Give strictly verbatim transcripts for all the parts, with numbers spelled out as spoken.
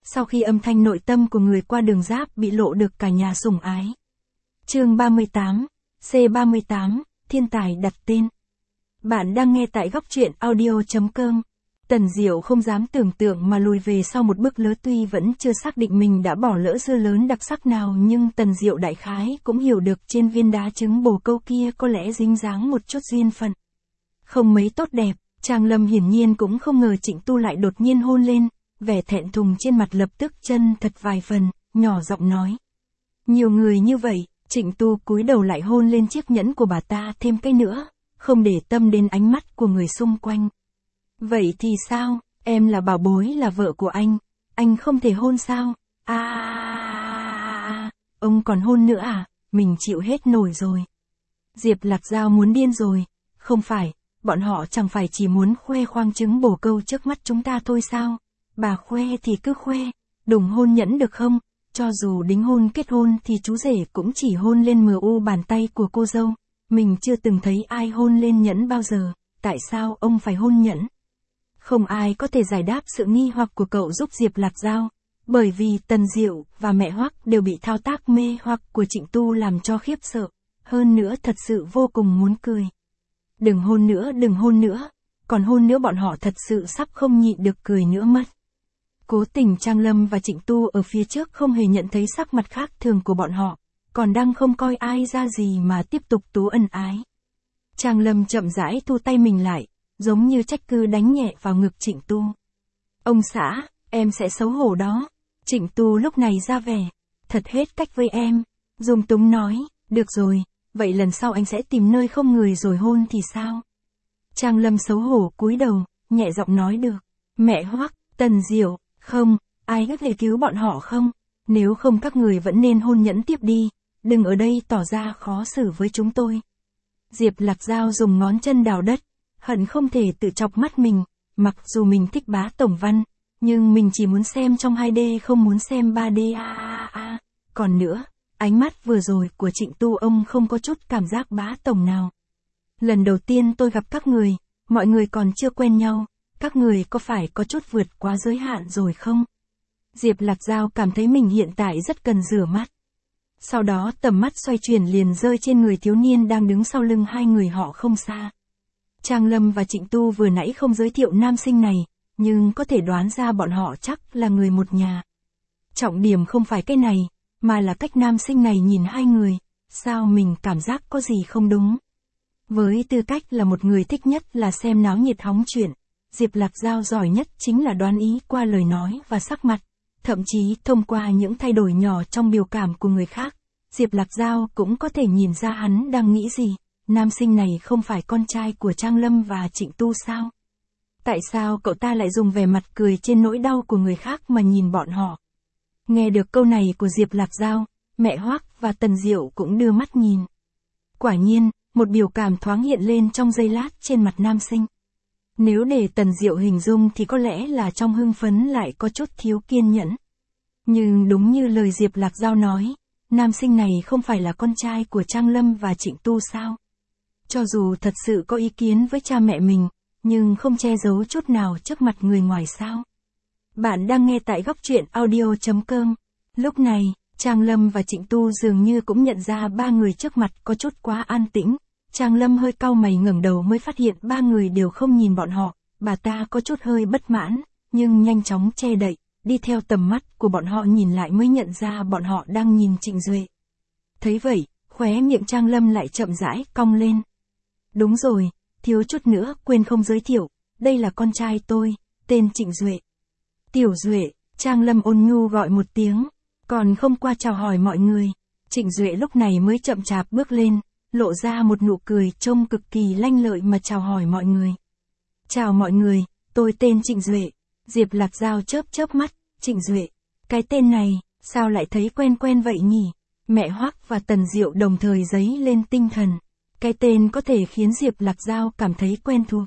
sau khi âm thanh nội tâm của người qua đường giáp bị lộ được cả nhà sủng ái. Chương ba mươi tám, C ba mươi tám, thiên tài đặt tên. Bạn đang nghe tại góc truyện audio chấm com. Tần Diệu không dám tưởng tượng mà lùi về sau một bước lỡ, tuy vẫn chưa xác định mình đã bỏ lỡ dưa lớn đặc sắc nào, nhưng Tần Diệu đại khái cũng hiểu được trên viên đá trứng bồ câu kia có lẽ dính dáng một chút duyên phận. Không mấy tốt đẹp, Trang Lâm hiển nhiên cũng không ngờ Trịnh Tu lại đột nhiên hôn lên, vẻ thẹn thùng trên mặt lập tức chân thật vài phần, nhỏ giọng nói. Nhiều người như vậy, Trịnh Tu cúi đầu lại hôn lên chiếc nhẫn của bà ta thêm cái nữa, không để tâm đến ánh mắt của người xung quanh. Vậy thì sao, em là bảo bối, là vợ của anh, anh không thể hôn sao? À, à, ông còn hôn nữa à, mình chịu hết nổi rồi. Diệp Lạc Giao muốn điên rồi, không phải, bọn họ chẳng phải chỉ muốn khoe khoang trứng bồ câu trước mắt chúng ta thôi sao? Bà khoe thì cứ khoe, đừng hôn nhẫn được không? Cho dù đính hôn kết hôn thì chú rể cũng chỉ hôn lên mờ u bàn tay của cô dâu. Mình chưa từng thấy ai hôn lên nhẫn bao giờ, tại sao ông phải hôn nhẫn? Không ai có thể giải đáp sự nghi hoặc của cậu giúp Diệp Lạc Giao, bởi vì Tần Diệu và mẹ Hoắc đều bị thao tác mê hoặc của Trịnh Tu làm cho khiếp sợ, hơn nữa thật sự vô cùng muốn cười. Đừng hôn nữa, đừng hôn nữa, còn hôn nữa bọn họ thật sự sắp không nhịn được cười nữa mất. Cố tình Trang Lâm và Trịnh Tu ở phía trước không hề nhận thấy sắc mặt khác thường của bọn họ, còn đang không coi ai ra gì mà tiếp tục tú ân ái. Trang Lâm chậm rãi thu tay mình lại, giống như trách cứ đánh nhẹ vào ngực Trịnh Tu. Ông xã, em sẽ xấu hổ đó. Trịnh Tu lúc này ra vẻ, thật hết cách với em. Dung túng nói, được rồi, vậy lần sau anh sẽ tìm nơi không người rồi hôn thì sao? Trang Lâm xấu hổ cúi đầu, nhẹ giọng nói được. Mẹ Hoắc, Tần Diệu, không, ai có thể cứu bọn họ không? Nếu không các người vẫn nên hôn nhẫn tiếp đi, đừng ở đây tỏ ra khó xử với chúng tôi. Diệp Lạc Giao dùng ngón chân đào đất, hận không thể tự chọc mắt mình, mặc dù mình thích Bá Tổng Văn, nhưng mình chỉ muốn xem trong hai D không muốn xem ba D. A a a. Còn nữa, ánh mắt vừa rồi của Trịnh Tu ông không có chút cảm giác Bá Tổng nào. Lần đầu tiên tôi gặp các người, mọi người còn chưa quen nhau, các người có phải có chút vượt quá giới hạn rồi không? Diệp Lạc Giao cảm thấy mình hiện tại rất cần rửa mắt. Sau đó tầm mắt xoay chuyển liền rơi trên người thiếu niên đang đứng sau lưng hai người họ không xa. Trang Lâm và Trịnh Tu vừa nãy không giới thiệu nam sinh này, nhưng có thể đoán ra bọn họ chắc là người một nhà. Trọng điểm không phải cái này, mà là cách nam sinh này nhìn hai người, sao mình cảm giác có gì không đúng. Với tư cách là một người thích nhất là xem náo nhiệt hóng chuyện, Diệp Lạc Giao giỏi nhất chính là đoán ý qua lời nói và sắc mặt, thậm chí thông qua những thay đổi nhỏ trong biểu cảm của người khác, Diệp Lạc Giao cũng có thể nhìn ra hắn đang nghĩ gì. Nam sinh này không phải con trai của Trang Lâm và Trịnh Tu sao? Tại sao cậu ta lại dùng vẻ mặt cười trên nỗi đau của người khác mà nhìn bọn họ? Nghe được câu này của Diệp Lạc Giao, mẹ Hoắc và Tần Diệu cũng đưa mắt nhìn. Quả nhiên, một biểu cảm thoáng hiện lên trong giây lát trên mặt nam sinh. Nếu để Tần Diệu hình dung thì có lẽ là trong hưng phấn lại có chút thiếu kiên nhẫn. Nhưng đúng như lời Diệp Lạc Giao nói, nam sinh này không phải là con trai của Trang Lâm và Trịnh Tu sao? Cho dù thật sự có ý kiến với cha mẹ mình, nhưng không che giấu chút nào trước mặt người ngoài sao? Bạn đang nghe tại góc truyện audio chấm com. Lúc này, Trang Lâm và Trịnh Tu dường như cũng nhận ra ba người trước mặt có chút quá an tĩnh. Trang Lâm hơi cau mày ngẩng đầu mới phát hiện ba người đều không nhìn bọn họ, bà ta có chút hơi bất mãn, nhưng nhanh chóng che đậy, đi theo tầm mắt của bọn họ nhìn lại mới nhận ra bọn họ đang nhìn Trịnh Duệ. Thấy vậy, khóe miệng Trang Lâm lại chậm rãi cong lên. Đúng rồi, thiếu chút nữa quên không giới thiệu, đây là con trai tôi, tên Trịnh Duệ. Tiểu Duệ, Trang Lâm ôn nhu gọi một tiếng, còn không qua chào hỏi mọi người. Trịnh Duệ lúc này mới chậm chạp bước lên, lộ ra một nụ cười trông cực kỳ lanh lợi mà chào hỏi mọi người. Chào mọi người, tôi tên Trịnh Duệ. Diệp Lạc Giao chớp chớp mắt, Trịnh Duệ, cái tên này, sao lại thấy quen quen vậy nhỉ? Mẹ Hoắc và Tần Diệu đồng thời giấy lên tinh thần. Cái tên có thể khiến Diệp Lạc Giao cảm thấy quen thuộc.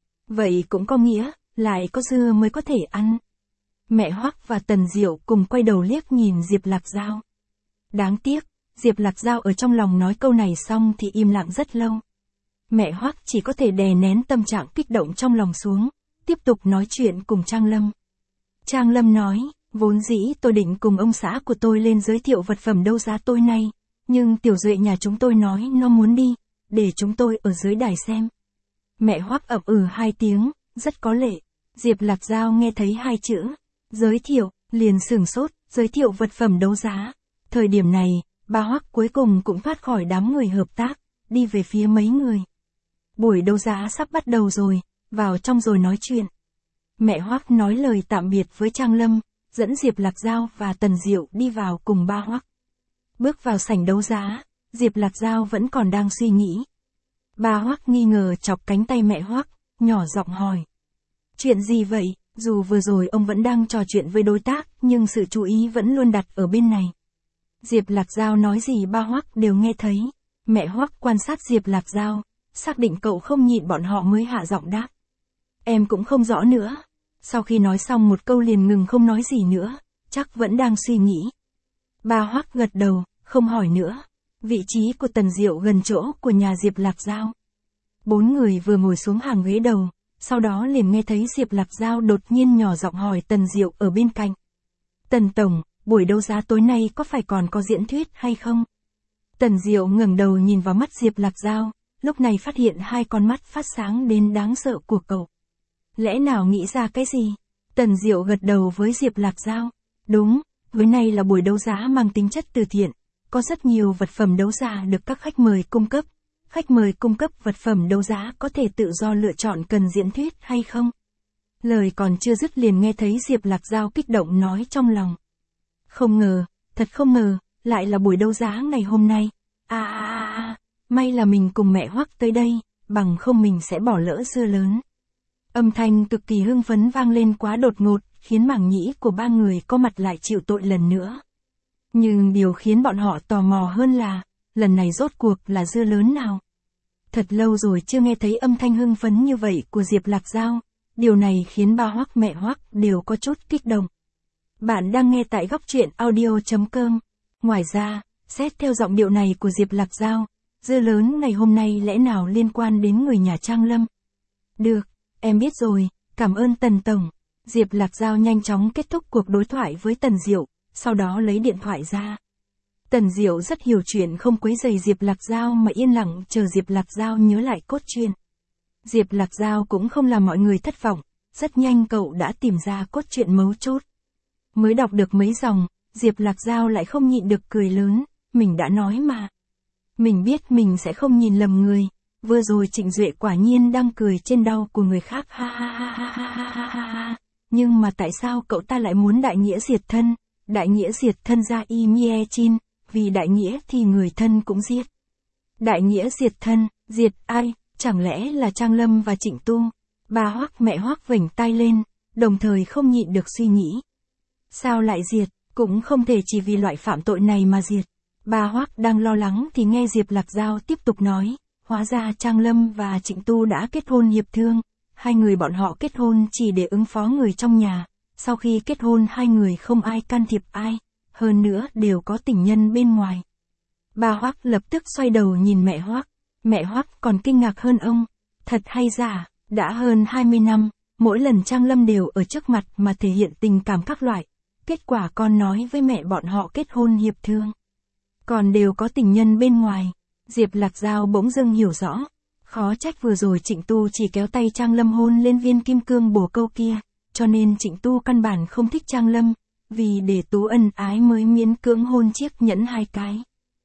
Vậy cũng có nghĩa, lại có dưa mới có thể ăn. Mẹ Hoắc và Tần Diệu cùng quay đầu liếc nhìn Diệp Lạc Giao. Đáng tiếc, Diệp Lạc Giao ở trong lòng nói câu này xong thì im lặng rất lâu. Mẹ Hoắc chỉ có thể đè nén tâm trạng kích động trong lòng xuống, tiếp tục nói chuyện cùng Trang Lâm. Trang Lâm nói, Vốn dĩ tôi định cùng ông xã của tôi lên giới thiệu vật phẩm đấu giá tối nay, nhưng Tiểu Duệ nhà chúng tôi nói nó muốn đi, để chúng tôi ở dưới đài xem. Mẹ Hoắc ậm ừ hai tiếng, rất có lệ. Diệp Lạc Giao nghe thấy hai chữ, giới thiệu, liền sửng sốt, giới thiệu vật phẩm đấu giá. Thời điểm này, bà Hoắc cuối cùng cũng thoát khỏi đám người hợp tác, đi về phía mấy người. Buổi đấu giá sắp bắt đầu rồi, vào trong rồi nói chuyện. Mẹ Hoắc nói lời tạm biệt với Trang Lâm, dẫn Diệp Lạc Giao và Tần Diệu đi vào cùng ba Hoắc. Bước vào sảnh đấu giá, Diệp Lạc Giao vẫn còn đang suy nghĩ. Ba Hoắc nghi ngờ chọc cánh tay mẹ Hoắc, nhỏ giọng hỏi. Chuyện gì vậy? Dù vừa rồi ông vẫn đang trò chuyện với đối tác, nhưng sự chú ý vẫn luôn đặt ở bên này. Diệp Lạc Giao nói gì ba Hoắc đều nghe thấy. Mẹ Hoắc quan sát Diệp Lạc Giao, xác định cậu không nhịn bọn họ mới hạ giọng đáp. Em cũng không rõ nữa. Sau khi nói xong một câu liền ngừng không nói gì nữa, chắc vẫn đang suy nghĩ. Ba Hoắc gật đầu, không hỏi nữa. Vị trí của Tần Diệu gần chỗ của nhà Diệp Lạc Giao. Bốn người vừa ngồi xuống hàng ghế đầu, sau đó liền nghe thấy Diệp Lạc Giao đột nhiên nhỏ giọng hỏi Tần Diệu ở bên cạnh. Tần Tổng, buổi đấu giá tối nay có phải còn có diễn thuyết hay không? Tần Diệu ngẩng đầu nhìn vào mắt Diệp Lạc Giao, lúc này phát hiện hai con mắt phát sáng đến đáng sợ của cậu. Lẽ nào nghĩ ra cái gì? Tần Diệu gật đầu với Diệp Lạc Giao. Đúng, tối nay là buổi đấu giá mang tính chất từ thiện. Có rất nhiều vật phẩm đấu giá được các khách mời cung cấp. Khách mời cung cấp vật phẩm đấu giá có thể tự do lựa chọn cần diễn thuyết hay không. Lời còn chưa dứt liền nghe thấy Diệp Lạc Giao kích động nói trong lòng. Không ngờ, thật không ngờ, lại là buổi đấu giá ngày hôm nay. À à à à, may là mình cùng mẹ Hoắc tới đây, bằng không mình sẽ bỏ lỡ dưa lớn. Âm thanh cực kỳ hưng phấn vang lên quá đột ngột, khiến mảng nhĩ của ba người có mặt lại chịu tội lần nữa. Nhưng điều khiến bọn họ tò mò hơn là, lần này rốt cuộc là dưa lớn nào? Thật lâu rồi chưa nghe thấy âm thanh hưng phấn như vậy của Diệp Lạc Giao, điều này khiến ba Hoắc mẹ Hoắc đều có chút kích động. Bạn đang nghe tại góc truyện audio chấm com. Ngoài ra, xét theo giọng điệu này của Diệp Lạc Giao, dưa lớn ngày hôm nay lẽ nào liên quan đến người nhà Trang Lâm? Được, em biết rồi, cảm ơn Tần Tổng. Diệp Lạc Giao nhanh chóng kết thúc cuộc đối thoại với Tần Diệu, sau đó lấy điện thoại ra. Tần Diệu rất hiểu chuyện không quấy rầy Diệp Lạc Giao mà yên lặng chờ Diệp Lạc Giao nhớ lại cốt truyện. Diệp Lạc Giao cũng không làm mọi người thất vọng, rất nhanh cậu đã tìm ra cốt truyện mấu chốt. Mới đọc được mấy dòng, Diệp Lạc Giao lại không nhịn được cười lớn, mình đã nói mà. Mình biết mình sẽ không nhìn lầm người, vừa rồi Trịnh Duệ quả nhiên đang cười trên đau của người khác ha ha ha ha ha ha ha ha. Nhưng mà tại sao cậu ta lại muốn đại nghĩa diệt thân, đại nghĩa diệt thân ra y mie chin, vì đại nghĩa thì người thân cũng giết. Đại nghĩa diệt thân, diệt ai, chẳng lẽ là Trang Lâm và Trịnh Tu? Bà Hoắc mẹ Hoắc vểnh tai lên, đồng thời không nhịn được suy nghĩ. Sao lại diệt, cũng không thể chỉ vì loại phạm tội này mà diệt. Bà Hoắc đang lo lắng thì nghe Diệp Lạc Giao tiếp tục nói, hóa ra Trang Lâm và Trịnh Tu đã kết hôn hiệp thương, hai người bọn họ kết hôn chỉ để ứng phó người trong nhà, sau khi kết hôn hai người không ai can thiệp ai, hơn nữa đều có tình nhân bên ngoài. Bà Hoắc lập tức xoay đầu nhìn mẹ Hoắc, mẹ Hoắc còn kinh ngạc hơn ông, thật hay giả, đã hơn hai mươi năm, mỗi lần Trang Lâm đều ở trước mặt mà thể hiện tình cảm các loại, kết quả con nói với mẹ bọn họ kết hôn hiệp thương. Còn đều có tình nhân bên ngoài. Diệp Lạc Giao bỗng dưng hiểu rõ. Khó trách vừa rồi Trịnh Tu chỉ kéo tay Trang Lâm hôn lên viên kim cương bổ câu kia, cho nên Trịnh Tu căn bản không thích Trang Lâm, vì để Tú ân ái mới miễn cưỡng hôn chiếc nhẫn hai cái.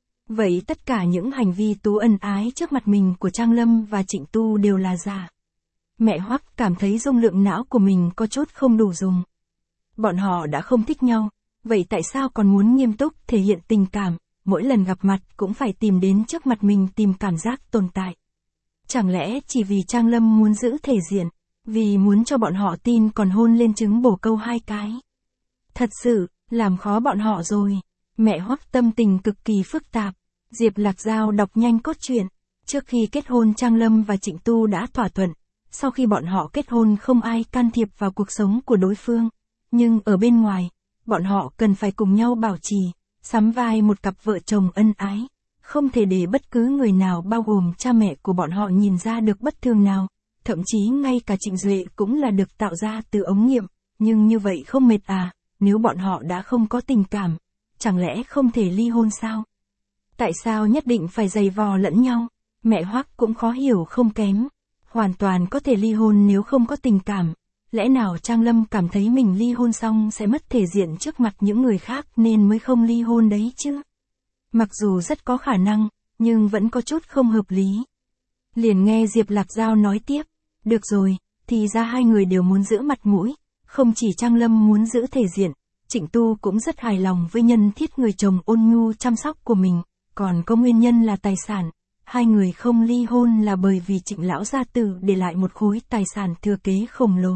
Vậy tất cả những hành vi Tú ân ái trước mặt mình của Trang Lâm và Trịnh Tu đều là giả. Mẹ Hoắc cảm thấy dung lượng não của mình có chút không đủ dùng. Bọn họ đã không thích nhau, vậy tại sao còn muốn nghiêm túc thể hiện tình cảm, mỗi lần gặp mặt cũng phải tìm đến trước mặt mình tìm cảm giác tồn tại. Chẳng lẽ chỉ vì Trang Lâm muốn giữ thể diện, vì muốn cho bọn họ tin còn hôn lên trứng bổ câu hai cái. Thật sự, làm khó bọn họ rồi. Mẹ Hoắc tâm tình cực kỳ phức tạp. Diệp Lạc Giao đọc nhanh cốt truyện. Trước khi kết hôn Trang Lâm và Trịnh Tu đã thỏa thuận. Sau khi bọn họ kết hôn không ai can thiệp vào cuộc sống của đối phương. Nhưng ở bên ngoài, bọn họ cần phải cùng nhau bảo trì, sắm vai một cặp vợ chồng ân ái. Không thể để bất cứ người nào bao gồm cha mẹ của bọn họ nhìn ra được bất thường nào. Thậm chí ngay cả Trịnh Duệ cũng là được tạo ra từ ống nghiệm. Nhưng như vậy không mệt à? nếu bọn họ đã không có tình cảm, chẳng lẽ không thể ly hôn sao? Tại sao nhất định phải giày vò lẫn nhau? Mẹ Hoắc cũng khó hiểu không kém. Hoàn toàn có thể ly hôn nếu không có tình cảm. Lẽ nào Trang Lâm cảm thấy mình ly hôn xong sẽ mất thể diện trước mặt những người khác nên mới không ly hôn đấy chứ? Mặc dù rất có khả năng, nhưng vẫn có chút không hợp lý. Liền nghe Diệp Lạc Giao nói tiếp, được rồi, thì ra hai người đều muốn giữ mặt mũi, không chỉ Trang Lâm muốn giữ thể diện, Trịnh Tu cũng rất hài lòng với nhân thiết người chồng ôn nhu chăm sóc của mình, còn có nguyên nhân là tài sản. Hai người không ly hôn là bởi vì Trịnh lão gia tử để lại một khối tài sản thừa kế khổng lồ.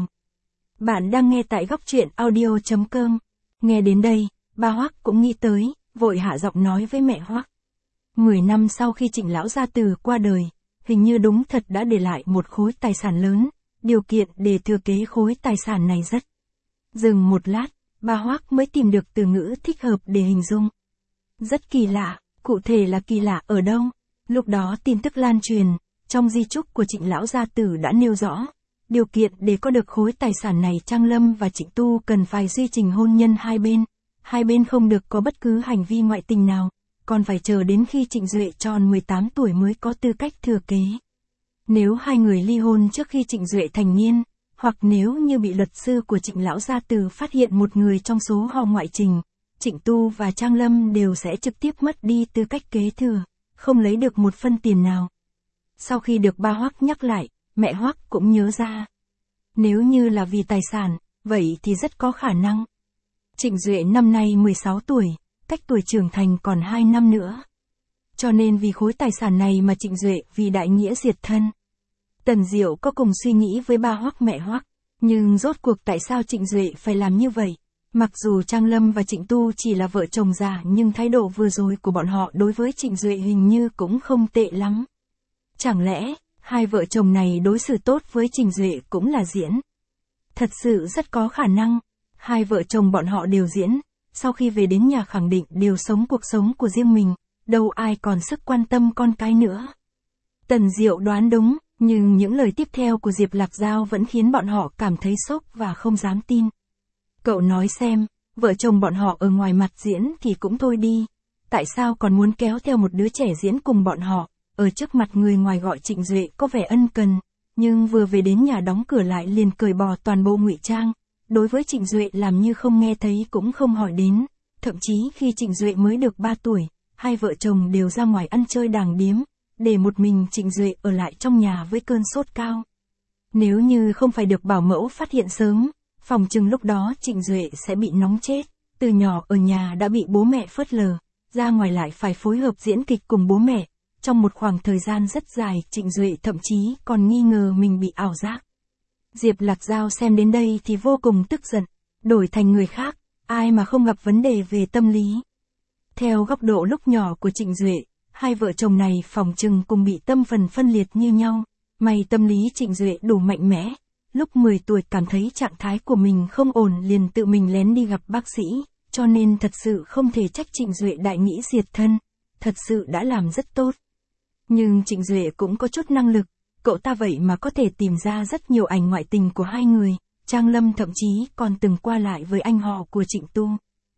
Bạn đang nghe tại góc truyện audio chấm com. Nghe đến đây, ba Hoắc cũng nghĩ tới, vội hạ giọng nói với mẹ Hoắc. Mười năm sau khi Trịnh lão gia tử qua đời, hình như đúng thật đã để lại một khối tài sản lớn, điều kiện để thừa kế khối tài sản này rất. Dừng một lát, ba Hoắc mới tìm được từ ngữ thích hợp để hình dung. Rất kỳ lạ, cụ thể là kỳ lạ ở đâu? Lúc đó tin tức lan truyền, trong di chúc của Trịnh lão gia tử đã nêu rõ, điều kiện để có được khối tài sản này Trang Lâm và Trịnh Tu cần phải duy trì hôn nhân hai bên, hai bên không được có bất cứ hành vi ngoại tình nào, còn phải chờ đến khi Trịnh Duệ tròn mười tám tuổi mới có tư cách thừa kế. Nếu hai người ly hôn trước khi Trịnh Duệ thành niên, hoặc nếu như bị luật sư của Trịnh lão gia tử phát hiện một người trong số họ ngoại tình, Trịnh Tu và Trang Lâm đều sẽ trực tiếp mất đi tư cách kế thừa, không lấy được một phân tiền nào. Sau khi được ba Hoắc nhắc lại, mẹ Hoắc cũng nhớ ra. Nếu như là vì tài sản, vậy thì rất có khả năng. Trịnh Duệ năm nay mười sáu tuổi, cách tuổi trưởng thành còn hai năm nữa. Cho nên vì khối tài sản này mà Trịnh Duệ vì đại nghĩa diệt thân. Tần Diệu có cùng suy nghĩ với ba Hoắc mẹ Hoắc, nhưng rốt cuộc tại sao Trịnh Duệ phải làm như vậy? Mặc dù Trang Lâm và Trịnh Tu chỉ là vợ chồng già nhưng thái độ vừa rồi của bọn họ đối với Trịnh Duệ hình như cũng không tệ lắm. Chẳng lẽ, hai vợ chồng này đối xử tốt với Trịnh Duệ cũng là diễn? Thật sự rất có khả năng, hai vợ chồng bọn họ đều diễn, sau khi về đến nhà khẳng định đều sống cuộc sống của riêng mình, đâu ai còn sức quan tâm con cái nữa. Tần Diệu đoán đúng, nhưng những lời tiếp theo của Diệp Lạc Giao vẫn khiến bọn họ cảm thấy sốc và không dám tin. Cậu nói xem, vợ chồng bọn họ ở ngoài mặt diễn thì cũng thôi đi, tại sao còn muốn kéo theo một đứa trẻ diễn cùng bọn họ, ở trước mặt người ngoài gọi Trịnh Duệ có vẻ ân cần, nhưng vừa về đến nhà đóng cửa lại liền cởi bỏ toàn bộ ngụy trang, đối với Trịnh Duệ làm như không nghe thấy cũng không hỏi đến, thậm chí khi Trịnh Duệ mới được ba tuổi, hai vợ chồng đều ra ngoài ăn chơi đàng điếm, để một mình Trịnh Duệ ở lại trong nhà với cơn sốt cao. Nếu như không phải được bảo mẫu phát hiện sớm, phòng chừng lúc đó Trịnh Duệ sẽ bị nóng chết, từ nhỏ ở nhà đã bị bố mẹ phớt lờ, ra ngoài lại phải phối hợp diễn kịch cùng bố mẹ, trong một khoảng thời gian rất dài Trịnh Duệ thậm chí còn nghi ngờ mình bị ảo giác. Diệp Lạc Giao xem đến đây thì vô cùng tức giận, đổi thành người khác, ai mà không gặp vấn đề về tâm lý. Theo góc độ lúc nhỏ của Trịnh Duệ, hai vợ chồng này phòng chừng cùng bị tâm phần phân liệt như nhau, may tâm lý Trịnh Duệ đủ mạnh mẽ. Lúc mười tuổi cảm thấy trạng thái của mình không ổn liền tự mình lén đi gặp bác sĩ, cho nên thật sự không thể trách Trịnh Duệ đại nghĩ diệt thân, thật sự đã làm rất tốt. Nhưng Trịnh Duệ cũng có chút năng lực, cậu ta vậy mà có thể tìm ra rất nhiều ảnh ngoại tình của hai người, Trang Lâm thậm chí còn từng qua lại với anh họ của Trịnh Tu.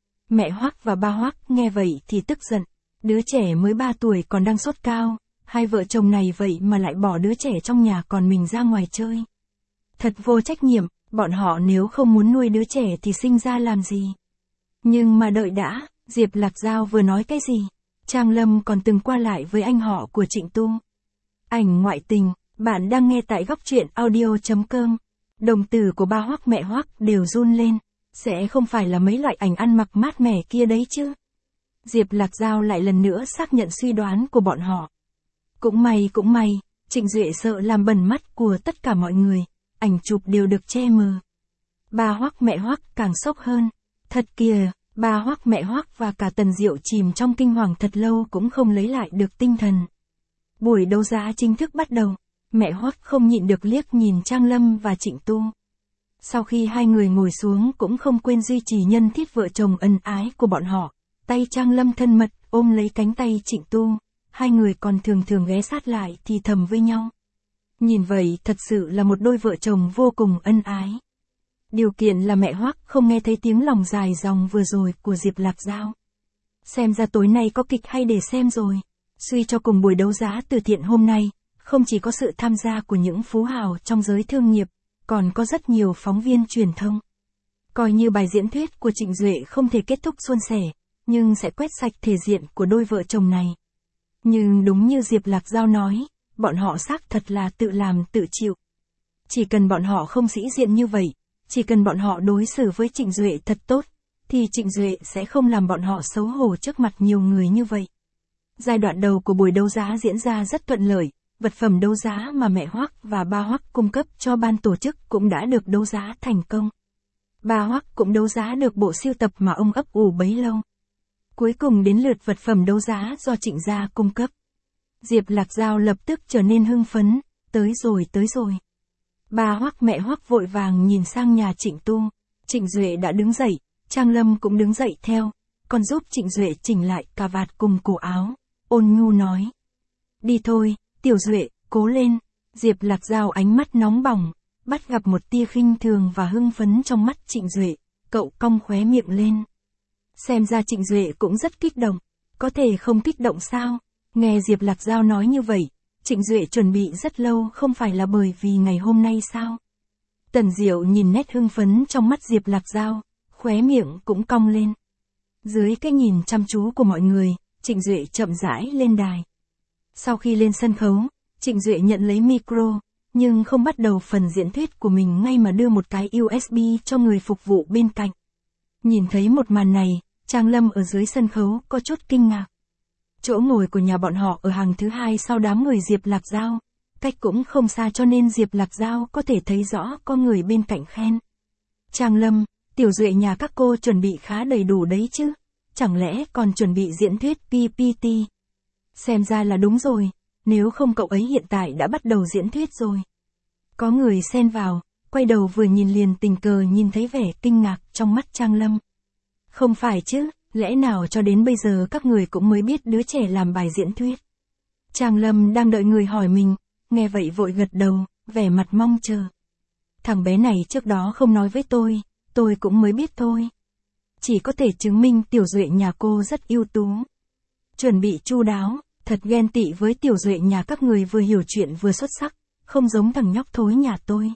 Mẹ Hoắc và ba Hoắc nghe vậy thì tức giận, đứa trẻ mới ba tuổi còn đang sốt cao, hai vợ chồng này vậy mà lại bỏ đứa trẻ trong nhà còn mình ra ngoài chơi. Thật vô trách nhiệm, bọn họ nếu không muốn nuôi đứa trẻ thì sinh ra làm gì? Nhưng mà đợi đã, Diệp Lạc Giao vừa nói cái gì? Trang Lâm còn từng qua lại với anh họ của Trịnh Tu. Ảnh ngoại tình, bạn đang nghe tại góc truyện audio chấm com. Đồng tử của ba Hoắc mẹ Hoắc đều run lên, sẽ không phải là mấy loại ảnh ăn mặc mát mẻ kia đấy chứ? Diệp Lạc Giao lại lần nữa xác nhận suy đoán của bọn họ. Cũng may cũng may, Trịnh Duệ sợ làm bẩn mắt của tất cả mọi người, ảnh chụp đều được che mờ. Ba Hoắc mẹ Hoắc càng sốc hơn, thật kìa, ba Hoắc mẹ Hoắc và cả Tần Diệu chìm trong kinh hoàng thật lâu cũng không lấy lại được tinh thần. Buổi đấu giá chính thức bắt đầu, mẹ Hoắc không nhịn được liếc nhìn Trang Lâm và Trịnh Tu. Sau khi hai người ngồi xuống cũng không quên duy trì nhân thiết vợ chồng ân ái của bọn họ, tay Trang Lâm thân mật ôm lấy cánh tay Trịnh Tu, hai người còn thường thường ghé sát lại thì thầm với nhau. Nhìn vậy thật sự là một đôi vợ chồng vô cùng ân ái. Điều kiện là mẹ Hoắc không nghe thấy tiếng lòng dài dòng vừa rồi của Diệp Lạc Giao. Xem ra tối nay có kịch hay để xem rồi. Suy cho cùng buổi đấu giá từ thiện hôm nay, không chỉ có sự tham gia của những phú hào trong giới thương nghiệp, còn có rất nhiều phóng viên truyền thông. Coi như bài diễn thuyết của Trịnh Duệ không thể kết thúc suôn sẻ, nhưng sẽ quét sạch thể diện của đôi vợ chồng này. Nhưng đúng như Diệp Lạc Giao nói, bọn họ xác thật là tự làm tự chịu. Chỉ cần bọn họ không sĩ diện như vậy, chỉ cần bọn họ đối xử với Trịnh Duệ thật tốt, thì Trịnh Duệ sẽ không làm bọn họ xấu hổ trước mặt nhiều người như vậy. Giai đoạn đầu của buổi đấu giá diễn ra rất thuận lợi, vật phẩm đấu giá mà mẹ Hoắc và ba Hoắc cung cấp cho ban tổ chức cũng đã được đấu giá thành công. Ba Hoắc cũng đấu giá được bộ sưu tập mà ông ấp ủ bấy lâu. Cuối cùng đến lượt vật phẩm đấu giá do Trịnh gia cung cấp. Diệp Lạc Giao lập tức trở nên hưng phấn, tới rồi tới rồi. Ba Hoắc mẹ Hoắc vội vàng nhìn sang nhà Trịnh Tu, Trịnh Duệ đã đứng dậy, Trang Lâm cũng đứng dậy theo, còn giúp Trịnh Duệ chỉnh lại cà vạt cùng cổ áo, ôn nhu nói. Đi thôi, Tiểu Duệ, cố lên. Diệp Lạc Giao ánh mắt nóng bỏng, bắt gặp một tia khinh thường và hưng phấn trong mắt Trịnh Duệ, cậu cong khóe miệng lên. Xem ra Trịnh Duệ cũng rất kích động, có thể không kích động sao? Nghe Diệp Lạc Giao nói như vậy, Trịnh Duệ chuẩn bị rất lâu không phải là bởi vì ngày hôm nay sao? Tần Diệu nhìn nét hưng phấn trong mắt Diệp Lạc Giao, khóe miệng cũng cong lên. Dưới cái nhìn chăm chú của mọi người, Trịnh Duệ chậm rãi lên đài. Sau khi lên sân khấu, Trịnh Duệ nhận lấy micro, nhưng không bắt đầu phần diễn thuyết của mình ngay mà đưa một cái u ét bê cho người phục vụ bên cạnh. Nhìn thấy một màn này, Trang Lâm ở dưới sân khấu có chút kinh ngạc. Chỗ ngồi của nhà bọn họ ở hàng thứ hai sau đám người Diệp Lạc Giao, cách cũng không xa cho nên Diệp Lạc Giao có thể thấy rõ có người bên cạnh khen. Trang Lâm, Tiểu Duệ nhà các cô chuẩn bị khá đầy đủ đấy chứ, chẳng lẽ còn chuẩn bị diễn thuyết pê pê tê? Xem ra là đúng rồi, nếu không cậu ấy hiện tại đã bắt đầu diễn thuyết rồi. Có người xen vào, quay đầu vừa nhìn liền tình cờ nhìn thấy vẻ kinh ngạc trong mắt Trang Lâm. Không phải chứ, lẽ nào cho đến bây giờ các người cũng mới biết đứa trẻ làm bài diễn thuyết? Trang Lâm đang đợi người hỏi mình, nghe vậy vội gật đầu, vẻ mặt mong chờ. Thằng bé này trước đó không nói với tôi, tôi cũng mới biết thôi. Chỉ có thể chứng minh Tiểu Duệ nhà cô rất ưu tú. Chuẩn bị chu đáo, thật ghen tị với Tiểu Duệ nhà các người vừa hiểu chuyện vừa xuất sắc, không giống thằng nhóc thối nhà tôi.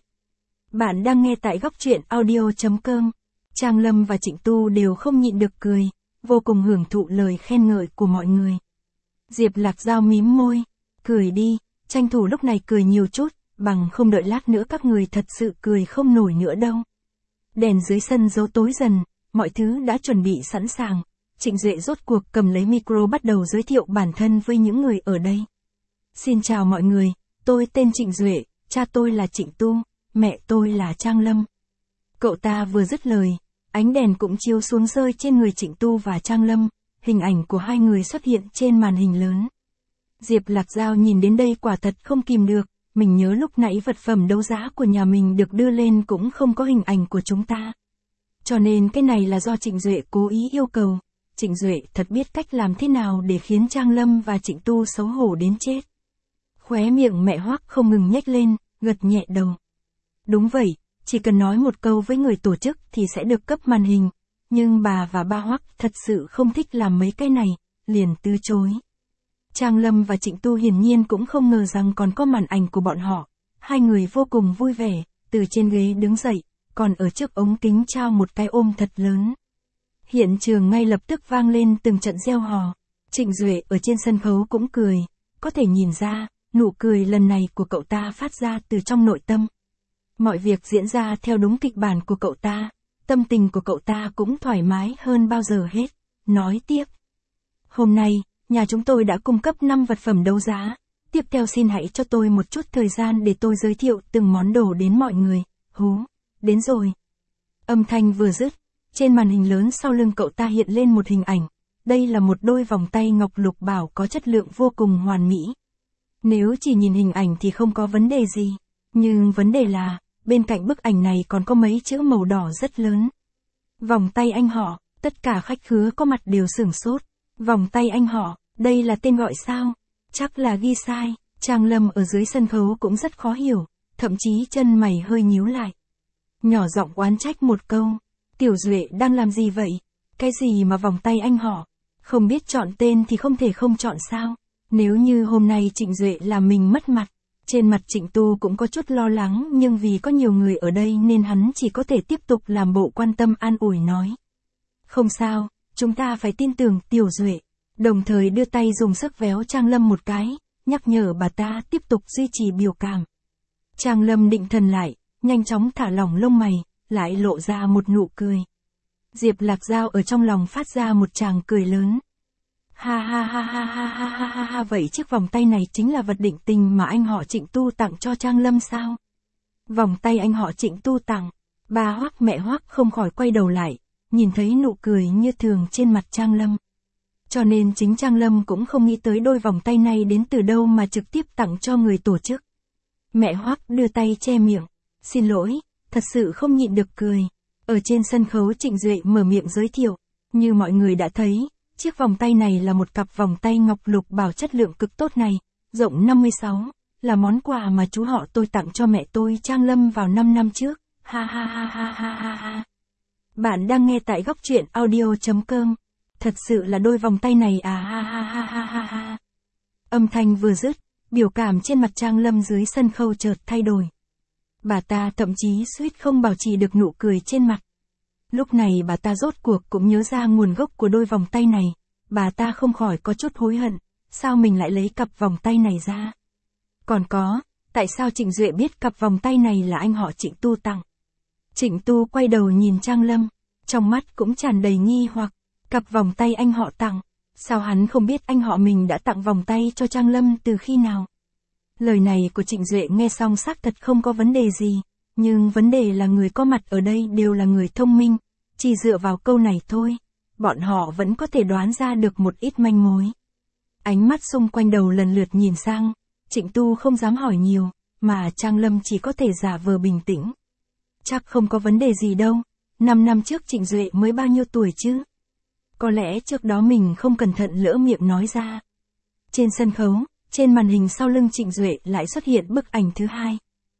Bạn đang nghe tại góc truyện audio chấm com. Trang Lâm và Trịnh Tu đều không nhịn được cười, vô cùng hưởng thụ lời khen ngợi của mọi người. Diệp Lạc Giao mím môi, cười đi, tranh thủ lúc này cười nhiều chút, bằng không đợi lát nữa các người thật sự cười không nổi nữa đâu. Đèn dưới sân dấu tối dần, mọi thứ đã chuẩn bị sẵn sàng. Trịnh Duệ rốt cuộc cầm lấy micro bắt đầu giới thiệu bản thân với những người ở đây. Xin chào mọi người, tôi tên Trịnh Duệ, cha tôi là Trịnh Tu, mẹ tôi là Trang Lâm. Cậu ta vừa dứt lời, ánh đèn cũng chiếu xuống rơi trên người Trịnh Tu và Trang Lâm, hình ảnh của hai người xuất hiện trên màn hình lớn. Diệp Lạc Giao nhìn đến đây quả thật không kìm được, mình nhớ lúc nãy vật phẩm đấu giá của nhà mình được đưa lên cũng không có hình ảnh của chúng ta. Cho nên cái này là do Trịnh Duệ cố ý yêu cầu. Trịnh Duệ thật biết cách làm thế nào để khiến Trang Lâm và Trịnh Tu xấu hổ đến chết. Khóe miệng mẹ Hoắc không ngừng nhếch lên, gật nhẹ đầu. Đúng vậy, chỉ cần nói một câu với người tổ chức thì sẽ được cấp màn hình, nhưng bà và ba Hoắc thật sự không thích làm mấy cái này, liền từ chối. Trang Lâm và Trịnh Tu hiển nhiên cũng không ngờ rằng còn có màn ảnh của bọn họ, hai người vô cùng vui vẻ, từ trên ghế đứng dậy, còn ở trước ống kính trao một cái ôm thật lớn. Hiện trường ngay lập tức vang lên từng trận reo hò. Trịnh Duệ ở trên sân khấu cũng cười, có thể nhìn ra, nụ cười lần này của cậu ta phát ra từ trong nội tâm. Mọi việc diễn ra theo đúng kịch bản của cậu ta, tâm tình của cậu ta cũng thoải mái hơn bao giờ hết. Nói tiếp. Hôm nay, nhà chúng tôi đã cung cấp năm vật phẩm đấu giá, tiếp theo xin hãy cho tôi một chút thời gian để tôi giới thiệu từng món đồ đến mọi người. Hú, đến rồi. Âm thanh vừa dứt, trên màn hình lớn sau lưng cậu ta hiện lên một hình ảnh. Đây là một đôi vòng tay ngọc lục bảo có chất lượng vô cùng hoàn mỹ. Nếu chỉ nhìn hình ảnh thì không có vấn đề gì. Nhưng vấn đề là, bên cạnh bức ảnh này còn có mấy chữ màu đỏ rất lớn. Vòng tay anh họ, tất cả khách khứa có mặt đều sửng sốt. Vòng tay anh họ, đây là tên gọi sao? Chắc là ghi sai. Trang Lâm ở dưới sân khấu cũng rất khó hiểu, thậm chí chân mày hơi nhíu lại. nhỏ giọng oán trách một câu. Tiểu Duệ đang làm gì vậy? Cái gì mà vòng tay anh họ? Không biết chọn tên thì không thể không chọn sao? Nếu như hôm nay Trịnh Duệ làm mình mất mặt, trên mặt Trịnh Tu cũng có chút lo lắng, nhưng vì có nhiều người ở đây nên hắn chỉ có thể tiếp tục làm bộ quan tâm an ủi nói. Không sao, chúng ta phải tin tưởng Tiểu Duệ. Đồng thời đưa tay dùng sức véo Trang Lâm một cái, nhắc nhở bà ta tiếp tục duy trì biểu cảm. Trang Lâm định thần lại, nhanh chóng thả lỏng lông mày, lại lộ ra một nụ cười. Diệp Lạc Dao ở trong lòng phát ra một tràng cười lớn. Ha ha ha ha ha ha ha ha ha, vậy chiếc vòng tay này chính là vật định tình mà anh họ Trịnh Tu tặng cho Trang Lâm sao? Vòng tay anh họ Trịnh Tu tặng, ba Hoắc mẹ Hoắc không khỏi quay đầu lại, nhìn thấy nụ cười như thường trên mặt Trang Lâm. Cho nên chính Trang Lâm cũng không nghĩ tới đôi vòng tay này đến từ đâu mà trực tiếp tặng cho người tổ chức. Mẹ Hoắc đưa tay che miệng, xin lỗi, thật sự không nhịn được cười. Ở trên sân khấu Trịnh Duệ mở miệng giới thiệu, như mọi người đã thấy, chiếc vòng tay này là một cặp vòng tay ngọc lục bảo chất lượng cực tốt này, rộng năm mươi sáu, là món quà mà chú họ tôi tặng cho mẹ tôi Trang Lâm vào năm năm trước, ha ha ha ha ha ha ha. Bạn đang nghe tại góc truyện audio chấm com, thật sự là đôi vòng tay này à ha ha ha ha ha ha. Âm thanh vừa dứt, biểu cảm trên mặt Trang Lâm dưới sân khấu chợt thay đổi. Bà ta thậm chí suýt không bảo trì được nụ cười trên mặt. Lúc này bà ta rốt cuộc cũng nhớ ra nguồn gốc của đôi vòng tay này, bà ta không khỏi có chút hối hận, sao mình lại lấy cặp vòng tay này ra. Còn có, tại sao Trịnh Duệ biết cặp vòng tay này là anh họ Trịnh Tu tặng? Trịnh Tu quay đầu nhìn Trang Lâm, trong mắt cũng tràn đầy nghi hoặc, cặp vòng tay anh họ tặng, sao hắn không biết anh họ mình đã tặng vòng tay cho Trang Lâm từ khi nào? Lời này của Trịnh Duệ nghe xong xác thật không có vấn đề gì, nhưng vấn đề là người có mặt ở đây đều là người thông minh, chỉ dựa vào câu này thôi, bọn họ vẫn có thể đoán ra được một ít manh mối. Ánh mắt xung quanh đầu lần lượt nhìn sang, Trịnh Tu không dám hỏi nhiều, mà Trang Lâm chỉ có thể giả vờ bình tĩnh. Chắc không có vấn đề gì đâu, năm năm trước Trịnh Duệ mới bao nhiêu tuổi chứ? Có lẽ trước đó mình không cẩn thận lỡ miệng nói ra. Trên sân khấu, trên màn hình sau lưng Trịnh Duệ lại xuất hiện bức ảnh thứ hai.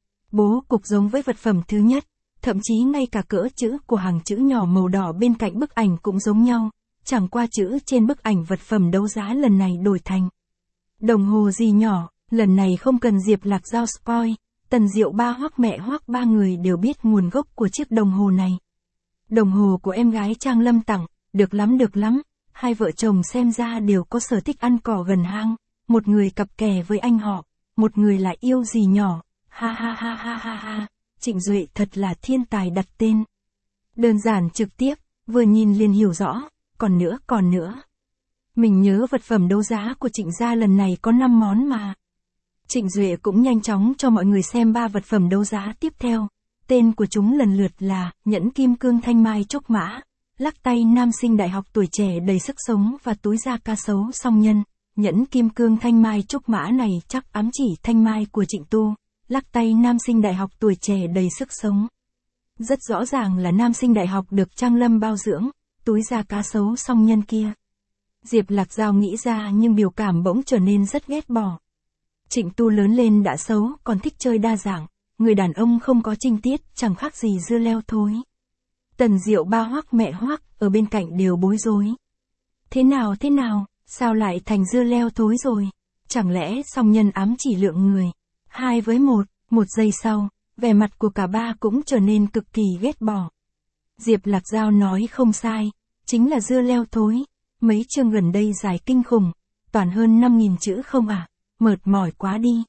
Bố cục giống với vật phẩm thứ nhất, thậm chí ngay cả cỡ chữ của hàng chữ nhỏ màu đỏ bên cạnh bức ảnh cũng giống nhau, chẳng qua chữ trên bức ảnh vật phẩm đấu giá lần này đổi thành đồng hồ gì nhỏ, lần này không cần Diệp Lạc Dao spoil, Tần Diệu ba Hoắc mẹ Hoắc ba người đều biết nguồn gốc của chiếc đồng hồ này. Đồng hồ của em gái Trang Lâm tặng, được lắm được lắm, hai vợ chồng xem ra đều có sở thích ăn cỏ gần hang, một người cặp kè với anh họ, một người lại yêu gì nhỏ, ha ha ha ha ha ha, Trịnh Duệ thật là thiên tài đặt tên. Đơn giản trực tiếp, vừa nhìn liền hiểu rõ, còn nữa còn nữa. Mình nhớ vật phẩm đấu giá của Trịnh gia lần này có năm món mà. Trịnh Duệ cũng nhanh chóng cho mọi người xem ba vật phẩm đấu giá tiếp theo, tên của chúng lần lượt là nhẫn kim cương thanh mai trúc mã, lắc tay nam sinh đại học tuổi trẻ đầy sức sống và túi da cá sấu song nhân. Nhẫn kim cương thanh mai trúc mã này chắc ám chỉ thanh mai của Trịnh Tu, lắc tay nam sinh đại học tuổi trẻ đầy sức sống. Rất rõ ràng là nam sinh đại học được Trang Lâm bao dưỡng, túi da cá sấu song nhân kia. Diệp Lạc Dao nghĩ ra nhưng biểu cảm bỗng trở nên rất ghét bỏ. Trịnh Tu lớn lên đã xấu, còn thích chơi đa dạng, người đàn ông không có trinh tiết, chẳng khác gì dưa leo thối. Tần Diệu ba Hoắc mẹ Hoắc ở bên cạnh đều bối rối. Thế nào thế nào? Sao lại thành dưa leo thối rồi? Chẳng lẽ song nhân ám chỉ lượng người? Hai với một, một giây sau, vẻ mặt của cả ba cũng trở nên cực kỳ ghét bỏ. Diệp Lạc Dao nói không sai, chính là dưa leo thối. Mấy chương gần đây dài kinh khủng, toàn hơn năm nghìn chữ không à? Mệt mỏi quá đi.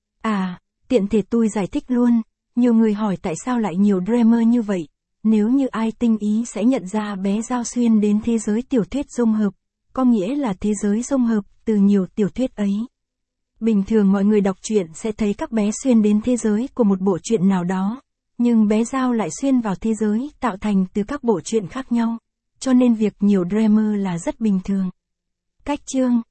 À, tiện thể tôi giải thích luôn, nhiều người hỏi tại sao lại nhiều dreamer như vậy. Nếu như ai tinh ý sẽ nhận ra bé Giao xuyên đến thế giới tiểu thuyết dung hợp. Có nghĩa là thế giới dung hợp từ nhiều tiểu thuyết ấy. Bình thường mọi người đọc truyện sẽ thấy các bé xuyên đến thế giới của một bộ truyện nào đó, nhưng bé Giao lại xuyên vào thế giới tạo thành từ các bộ truyện khác nhau, cho nên việc nhiều dreamer là rất bình thường. Cách chương